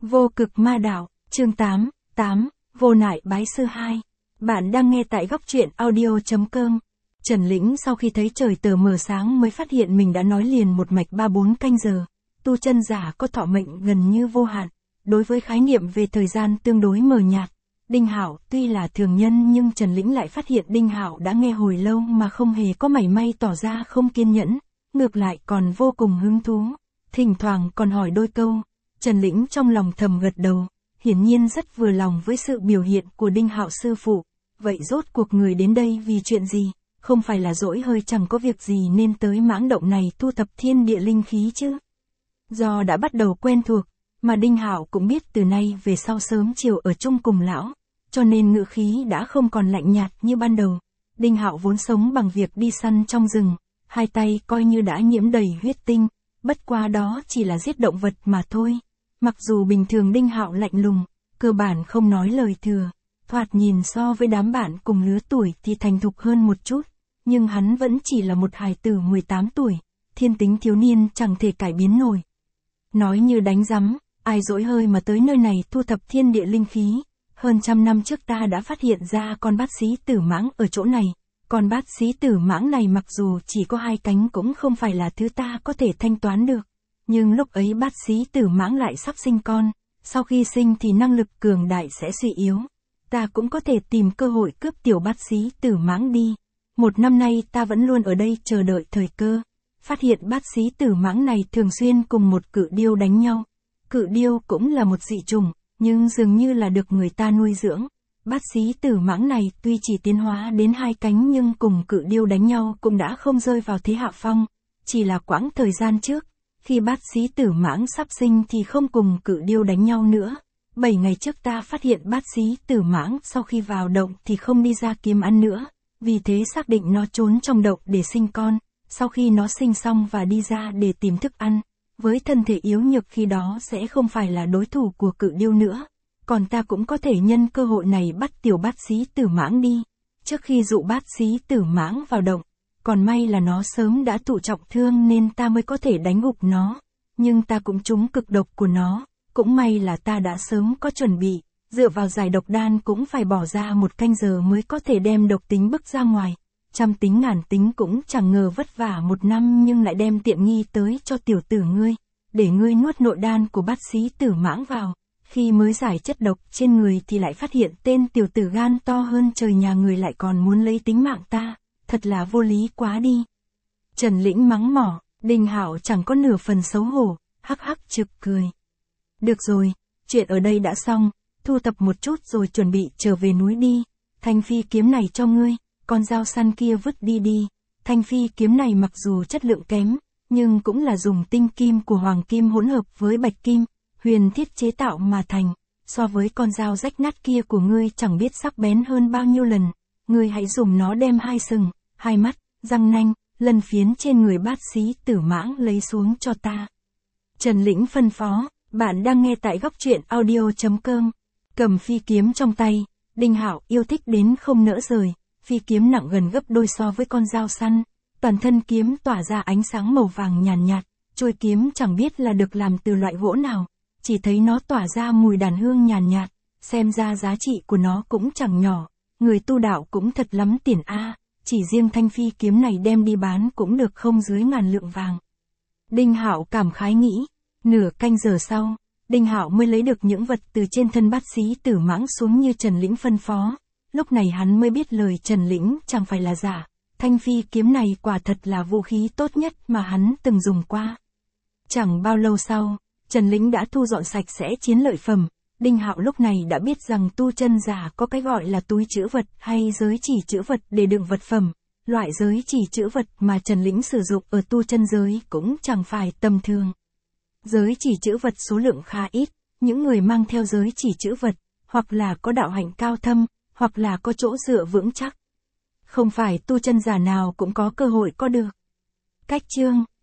Vô cực ma đạo, chương 8, vô nại bái sư 2. Bạn đang nghe tại góc truyện audio.com. Trần Lĩnh sau khi thấy trời tờ mờ sáng mới phát hiện mình đã nói liền một mạch 3-4 canh giờ. Tu chân giả có thọ mệnh gần như vô hạn. Đối với khái niệm về thời gian tương đối mờ nhạt, Đinh Hạo tuy là thường nhân nhưng Trần Lĩnh lại phát hiện Đinh Hạo đã nghe hồi lâu mà không hề có mảy may tỏ ra không kiên nhẫn, ngược lại còn vô cùng hứng thú. Thỉnh thoảng còn hỏi đôi câu. Trần Lĩnh trong lòng thầm gật đầu, hiển nhiên rất vừa lòng với sự biểu hiện của Đinh Hạo sư phụ. Vậy rốt cuộc người đến đây vì chuyện gì? Không phải là dỗi hơi chẳng có việc gì nên tới mãng động này thu thập thiên địa linh khí chứ? Do đã bắt đầu quen thuộc, mà Đinh Hạo cũng biết từ nay về sau sớm chiều ở chung cùng lão, cho nên ngữ khí đã không còn lạnh nhạt như ban đầu. Đinh Hạo vốn sống bằng việc đi săn trong rừng, hai tay coi như đã nhiễm đầy huyết tinh, bất qua đó chỉ là giết động vật mà thôi. Mặc dù bình thường Đinh Hạo lạnh lùng, cơ bản không nói lời thừa, thoạt nhìn so với đám bạn cùng lứa tuổi thì thành thục hơn một chút, nhưng hắn vẫn chỉ là một hài tử 18 tuổi, thiên tính thiếu niên chẳng thể cải biến nổi. Nói như đánh rắm, ai dỗi hơi mà tới nơi này thu thập thiên địa linh khí, hơn 100 năm trước ta đã phát hiện ra con bát xí tử mãng ở chỗ này. Con bát xí tử mãng này mặc dù chỉ có 2 cánh cũng không phải là thứ ta có thể thanh toán được. Nhưng lúc ấy bát xí tử mãng lại sắp sinh con, sau khi sinh thì năng lực cường đại sẽ suy yếu. Ta cũng có thể tìm cơ hội cướp tiểu bát xí tử mãng đi. 1 năm nay ta vẫn luôn ở đây chờ đợi thời cơ. Phát hiện bát xí tử mãng này thường xuyên cùng một cự điêu đánh nhau. Cự điêu cũng là một dị chủng, nhưng dường như là được người ta nuôi dưỡng. Bát xí tử mãng này tuy chỉ tiến hóa đến 2 cánh nhưng cùng cự điêu đánh nhau cũng đã không rơi vào thế hạ phong. Chỉ là quãng thời gian trước, khi bát xí tử mãng sắp sinh thì không cùng cự điêu đánh nhau nữa. 7 ngày trước ta phát hiện bát xí tử mãng sau khi vào động thì không đi ra kiếm ăn nữa, vì thế xác định nó trốn trong động để sinh con. Sau khi nó sinh xong và đi ra để tìm thức ăn, với thân thể yếu nhược khi đó sẽ không phải là đối thủ của cự điêu nữa. Còn ta cũng có thể nhân cơ hội này bắt tiểu bát xí tử mãng đi, trước khi dụ bát xí tử mãng vào động. Còn may là nó sớm đã thụ trọng thương nên ta mới có thể đánh gục nó, nhưng ta cũng trúng cực độc của nó, cũng may là ta đã sớm có chuẩn bị, dựa vào giải độc đan cũng phải bỏ ra 1 canh giờ mới có thể đem độc tính bức ra ngoài. Trăm tính ngàn tính cũng chẳng ngờ vất vả 1 năm nhưng lại đem tiện nghi tới cho tiểu tử ngươi, để ngươi nuốt nội đan của bát xí tử mãng vào. Khi mới giải chất độc trên người thì lại phát hiện tên tiểu tử gan to hơn trời nhà người lại còn muốn lấy tính mạng ta, thật là vô lý quá đi. Trần Lĩnh mắng mỏ, Đinh Hạo chẳng có nửa phần xấu hổ, hắc hắc trực cười. Được rồi, chuyện ở đây đã xong, thu thập một chút rồi chuẩn bị trở về núi đi. Thanh phi kiếm này cho ngươi, con dao săn kia vứt đi đi. Thanh phi kiếm này mặc dù chất lượng kém, nhưng cũng là dùng tinh kim của hoàng kim hỗn hợp với bạch kim, huyền thiết chế tạo mà thành. So với con dao rách nát kia của ngươi chẳng biết sắc bén hơn bao nhiêu lần. Ngươi hãy dùng nó đem 2 sừng, 2 mắt, răng nanh, lân phiến trên người bát xí tử mãng lấy xuống cho ta. Trần Lĩnh phân phó. Bạn đang nghe tại góc truyện audio.com. Cầm phi kiếm trong tay, Đinh Hạo yêu thích đến không nỡ rời. Phi kiếm nặng gần gấp đôi so với con dao săn. Toàn thân kiếm tỏa ra ánh sáng màu vàng nhàn nhạt. Chuôi kiếm chẳng biết là được làm từ loại gỗ nào. Chỉ thấy nó tỏa ra mùi đàn hương nhàn nhạt. Xem ra giá trị của nó cũng chẳng nhỏ. Người tu đạo cũng thật lắm tiền a. Chỉ riêng thanh phi kiếm này đem đi bán cũng được không dưới 1000 lượng vàng. Đinh Hạo cảm khái nghĩ. Nửa canh giờ sau, Đinh Hạo mới lấy được những vật từ trên thân bát xí tử mãng xuống như Trần Lĩnh phân phó. Lúc này hắn mới biết lời Trần Lĩnh chẳng phải là giả. Thanh phi kiếm này quả thật là vũ khí tốt nhất mà hắn từng dùng qua. Chẳng bao lâu sau, Trần Lĩnh đã thu dọn sạch sẽ chiến lợi phẩm. Đinh Hạo lúc này đã biết rằng tu chân giả có cái gọi là túi trữ vật hay giới chỉ trữ vật để đựng vật phẩm. Loại giới chỉ trữ vật mà Trần Lĩnh sử dụng ở tu chân giới cũng chẳng phải tầm thường. Giới chỉ trữ vật số lượng khá ít, những người mang theo giới chỉ trữ vật, hoặc là có đạo hạnh cao thâm, hoặc là có chỗ dựa vững chắc. Không phải tu chân giả nào cũng có cơ hội có được. Cách chương